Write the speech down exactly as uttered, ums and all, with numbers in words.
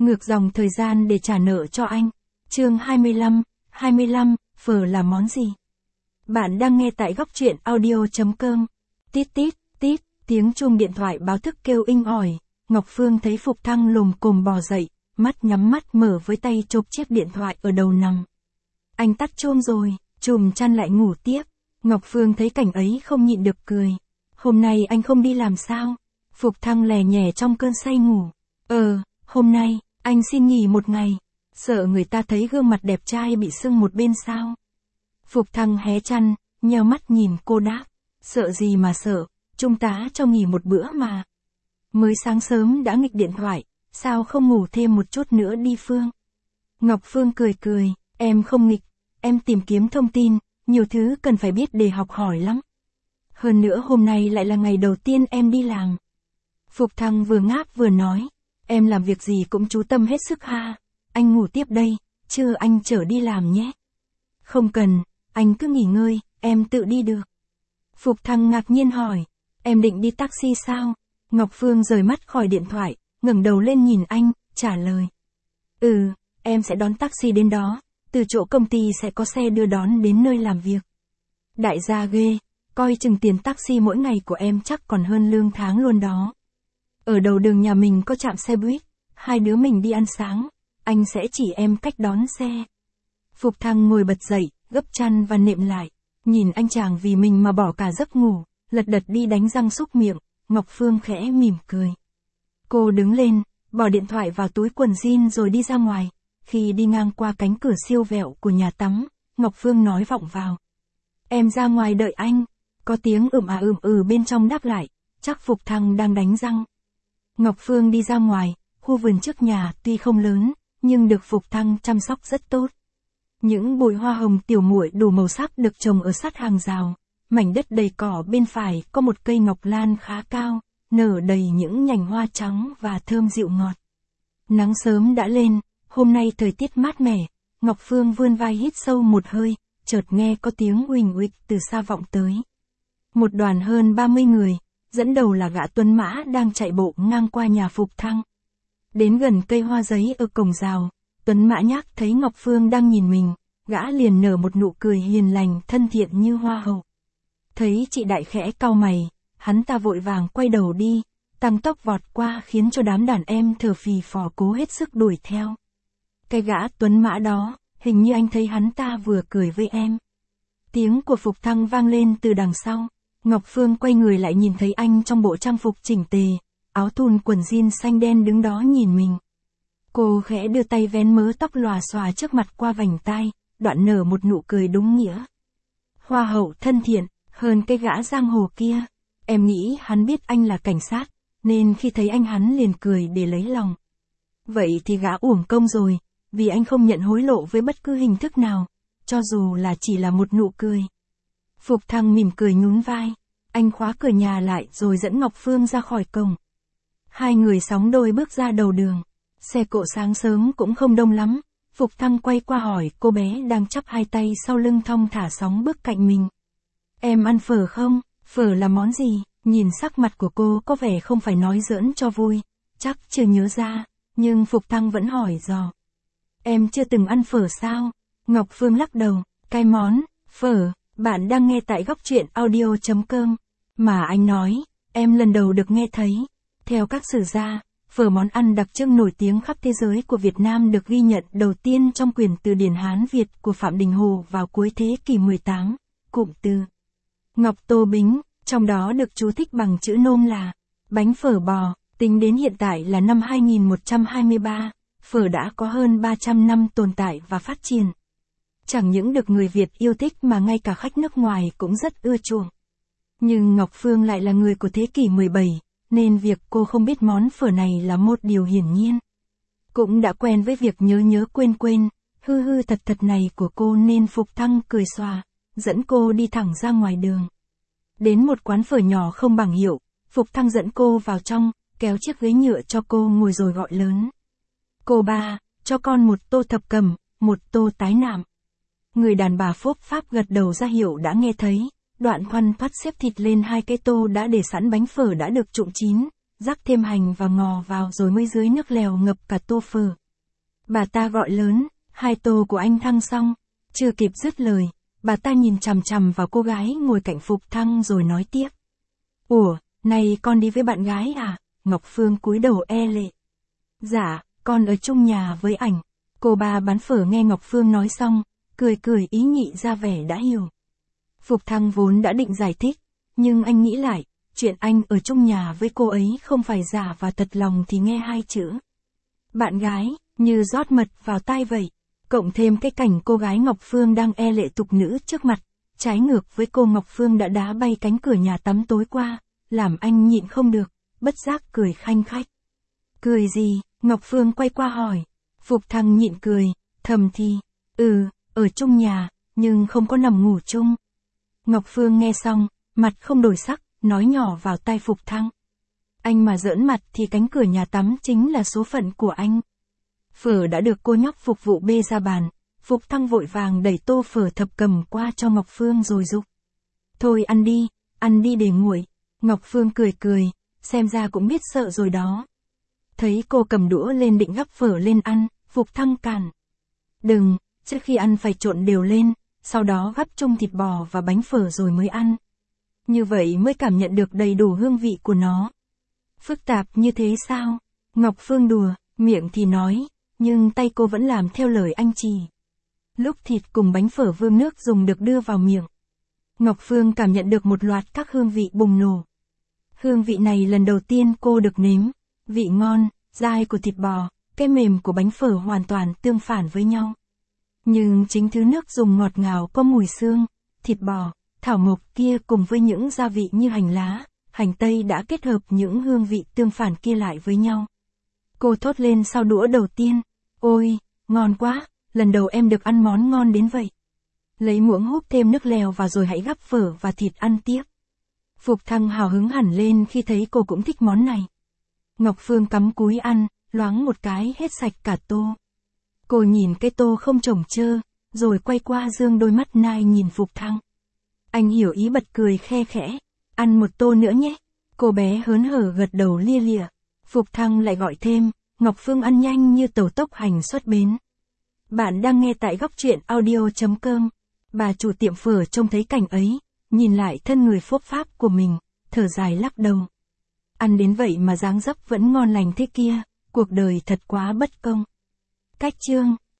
ngược dòng thời gian để trả nợ cho anh. Chương hai mươi lăm, hai mươi lăm, phở là món gì? Bạn đang nghe tại góc truyện audio chấm com. Tít tít, tít, tiếng chuông điện thoại báo thức kêu inh ỏi. Ngọc Phương thấy Phục Thăng lồm cồm bò dậy, mắt nhắm mắt mở với tay chộp chiếc điện thoại ở đầu nằm. Anh tắt chuông rồi, chùm chăn lại ngủ tiếp. Ngọc Phương thấy cảnh ấy không nhịn được cười. Hôm nay anh không đi làm sao? Phục Thăng lè nhè trong cơn say ngủ. Ờ, hôm nay, anh xin nghỉ một ngày. Sợ người ta thấy gương mặt đẹp trai bị sưng một bên sao? Phục Thăng hé chăn, nheo mắt nhìn cô đáp. Sợ gì mà sợ, chúng ta cho nghỉ một bữa mà. Mới sáng sớm đã nghịch điện thoại, sao không ngủ thêm một chút nữa đi Phương? Ngọc Phương cười cười, em không nghịch, em tìm kiếm thông tin, nhiều thứ cần phải biết để học hỏi lắm. Hơn nữa hôm nay lại là ngày đầu tiên em đi làm. Phục Thăng vừa ngáp vừa nói, em làm việc gì cũng chú tâm hết sức ha, anh ngủ tiếp đây, chưa anh chở đi làm nhé. Không cần, anh cứ nghỉ ngơi, em tự đi được. Phục Thăng ngạc nhiên hỏi, em định đi taxi sao? Ngọc Phương rời mắt khỏi điện thoại, ngẩng đầu lên nhìn anh, trả lời. Ừ, em sẽ đón taxi đến đó, từ chỗ công ty sẽ có xe đưa đón đến nơi làm việc. Đại gia ghê, coi chừng tiền taxi mỗi ngày của em chắc còn hơn lương tháng luôn đó. Ở đầu đường nhà mình có trạm xe buýt, hai đứa mình đi ăn sáng, anh sẽ chỉ em cách đón xe. Phục Thăng ngồi bật dậy, gấp chăn và nệm lại, nhìn anh chàng vì mình mà bỏ cả giấc ngủ, lật đật đi đánh răng súc miệng. Ngọc Phương khẽ mỉm cười. Cô đứng lên, bỏ điện thoại vào túi quần jean rồi đi ra ngoài. Khi đi ngang qua cánh cửa siêu vẹo của nhà tắm, Ngọc Phương nói vọng vào. Em ra ngoài đợi anh. Có tiếng ừm à ừm ừ bên trong đáp lại, chắc Phục Thăng đang đánh răng. Ngọc Phương đi ra ngoài, khu vườn trước nhà tuy không lớn, nhưng được Phục Thăng chăm sóc rất tốt. Những bụi hoa hồng tiểu muội đủ màu sắc được trồng ở sát hàng rào. Mảnh đất đầy cỏ bên phải có một cây ngọc lan khá cao, nở đầy những nhành hoa trắng và thơm dịu ngọt. Nắng sớm đã lên, hôm nay thời tiết mát mẻ, Ngọc Phương vươn vai hít sâu một hơi, chợt nghe có tiếng uỳnh uịch từ xa vọng tới. Một đoàn hơn ba mươi người, dẫn đầu là gã tuấn mã đang chạy bộ ngang qua nhà Phục Thăng. Đến gần cây hoa giấy ở cổng rào, tuấn mã nhác thấy Ngọc Phương đang nhìn mình, gã liền nở một nụ cười hiền lành thân thiện như hoa hậu. Thấy chị đại khẽ cau mày, hắn ta vội vàng quay đầu đi, tăng tốc vọt qua khiến cho đám đàn em thở phì phò cố hết sức đuổi theo. Cái gã tuấn mã đó, hình như anh thấy hắn ta vừa cười với em. Tiếng của Phục Thăng vang lên từ đằng sau, Ngọc Phương quay người lại nhìn thấy anh trong bộ trang phục chỉnh tề, áo thun quần jean xanh đen đứng đó nhìn mình. Cô khẽ đưa tay vén mớ tóc lòa xòa trước mặt qua vành tai, đoạn nở một nụ cười đúng nghĩa. Hoa hậu thân thiện. Hơn cái gã giang hồ kia, em nghĩ hắn biết anh là cảnh sát, nên khi thấy anh hắn liền cười để lấy lòng. Vậy thì gã uổng công rồi, vì anh không nhận hối lộ với bất cứ hình thức nào, cho dù là chỉ là một nụ cười. Phục Thăng mỉm cười nhún vai, anh khóa cửa nhà lại rồi dẫn Ngọc Phương ra khỏi cổng. Hai người sóng đôi bước ra đầu đường, xe cộ sáng sớm cũng không đông lắm, Phục Thăng quay qua hỏi cô bé đang chắp hai tay sau lưng thong thả sóng bước cạnh mình. Em ăn phở không? Phở là món gì? Nhìn sắc mặt của cô có vẻ không phải nói giỡn cho vui, chắc chưa nhớ ra, nhưng Phục Thăng vẫn hỏi dò. Em chưa từng ăn phở sao? Ngọc Phương lắc đầu, cái món, phở, bạn đang nghe tại góc truyện audio chấm com. Mà anh nói, em lần đầu được nghe thấy. Theo các sử gia, phở món ăn đặc trưng nổi tiếng khắp thế giới của Việt Nam được ghi nhận đầu tiên trong quyển từ điển Hán Việt của Phạm Đình Hồ vào cuối thế kỷ mười tám, cụm từ Ngọc Tô Bính, trong đó được chú thích bằng chữ nôm là bánh phở bò, tính đến hiện tại là năm hai nghìn một trăm hai mươi ba, phở đã có hơn ba trăm năm tồn tại và phát triển. Chẳng những được người Việt yêu thích mà ngay cả khách nước ngoài cũng rất ưa chuộng. Nhưng Ngọc Phương lại là người của thế kỷ mười bảy, nên việc cô không biết món phở này là một điều hiển nhiên. Cũng đã quen với việc nhớ nhớ quên quên, hư hư thật thật này của cô nên Phục Thăng cười xòa, dẫn cô đi thẳng ra ngoài đường. Đến một quán phở nhỏ không bảng hiệu, Phục Thăng dẫn cô vào trong, kéo chiếc ghế nhựa cho cô ngồi rồi gọi lớn. Cô ba, cho con một tô thập cẩm, một tô tái nạm. Người đàn bà phốp pháp gật đầu ra hiệu đã nghe thấy, đoạn thoăn thoắt xếp thịt lên hai cái tô đã để sẵn bánh phở đã được trụng chín, rắc thêm hành và ngò vào rồi mới dưới nước lèo ngập cả tô phở. Bà ta gọi lớn, hai tô của anh Thăng xong. Chưa kịp dứt lời, bà ta nhìn chằm chằm vào cô gái ngồi cạnh Phục Thăng rồi nói tiếp. Ủa, này con đi với bạn gái à? Ngọc Phương cúi đầu e lệ. Dạ, con ở chung nhà với ảnh. Cô bà bán phở nghe Ngọc Phương nói xong, cười cười ý nhị ra vẻ đã hiểu. Phục Thăng vốn đã định giải thích, nhưng anh nghĩ lại, chuyện anh ở chung nhà với cô ấy không phải giả và thật lòng thì nghe hai chữ bạn gái, như rót mật vào tai vậy. Cộng thêm cái cảnh cô gái Ngọc Phương đang e lệ tục nữ trước mặt, trái ngược với cô Ngọc Phương đã đá bay cánh cửa nhà tắm tối qua, làm anh nhịn không được, bất giác cười khanh khách. Cười gì? Ngọc Phương quay qua hỏi. Phục Thăng nhịn cười, thầm thì, ừ, ở chung nhà, nhưng không có nằm ngủ chung. Ngọc Phương nghe xong, mặt không đổi sắc, nói nhỏ vào tai Phục Thăng. Anh mà giỡn mặt thì cánh cửa nhà tắm chính là số phận của anh. Phở đã được cô nhóc phục vụ bê ra bàn, Phục Thăng vội vàng đẩy tô phở thập cẩm qua cho Ngọc Phương rồi giục. Thôi ăn đi, ăn đi để nguội. Ngọc Phương cười cười, xem ra cũng biết sợ rồi đó. Thấy cô cầm đũa lên định gắp phở lên ăn, Phục Thăng cản. Đừng, trước khi ăn phải trộn đều lên, sau đó gắp chung thịt bò và bánh phở rồi mới ăn. Như vậy mới cảm nhận được đầy đủ hương vị của nó. Phức tạp như thế sao? Ngọc Phương đùa, miệng thì nói, nhưng tay cô vẫn làm theo lời anh chỉ. Lúc thịt cùng bánh phở vương nước dùng được đưa vào miệng, Ngọc Phương cảm nhận được một loạt các hương vị bùng nổ. Hương vị này lần đầu tiên cô được nếm, vị ngon, dai của thịt bò, cái mềm của bánh phở hoàn toàn tương phản với nhau. Nhưng chính thứ nước dùng ngọt ngào có mùi xương, thịt bò, thảo mộc kia cùng với những gia vị như hành lá, hành tây đã kết hợp những hương vị tương phản kia lại với nhau. Cô thốt lên sau đũa đầu tiên, ôi, ngon quá, lần đầu em được ăn món ngon đến vậy. Lấy muỗng húp thêm nước lèo vào rồi hãy gắp phở và thịt ăn tiếp. Phục Thăng hào hứng hẳn lên khi thấy cô cũng thích món này. Ngọc Phương cắm cúi ăn, loáng một cái hết sạch cả tô. Cô nhìn cái tô không trồng trơ, rồi quay qua dương đôi mắt nai nhìn Phục Thăng. Anh hiểu ý bật cười khe khẽ, ăn một tô nữa nhé. Cô bé hớn hở gật đầu lia lịa. Phục Thăng lại gọi thêm, Ngọc Phương ăn nhanh như tàu tốc hành xuất bến. Bạn đang nghe tại góc truyện audio chấm com. Bà chủ tiệm phở trông thấy cảnh ấy, nhìn lại thân người phốp pháp của mình, thở dài lắc đầu. Ăn đến vậy mà dáng dấp vẫn ngon lành thế kia, cuộc đời thật quá bất công. Cách chương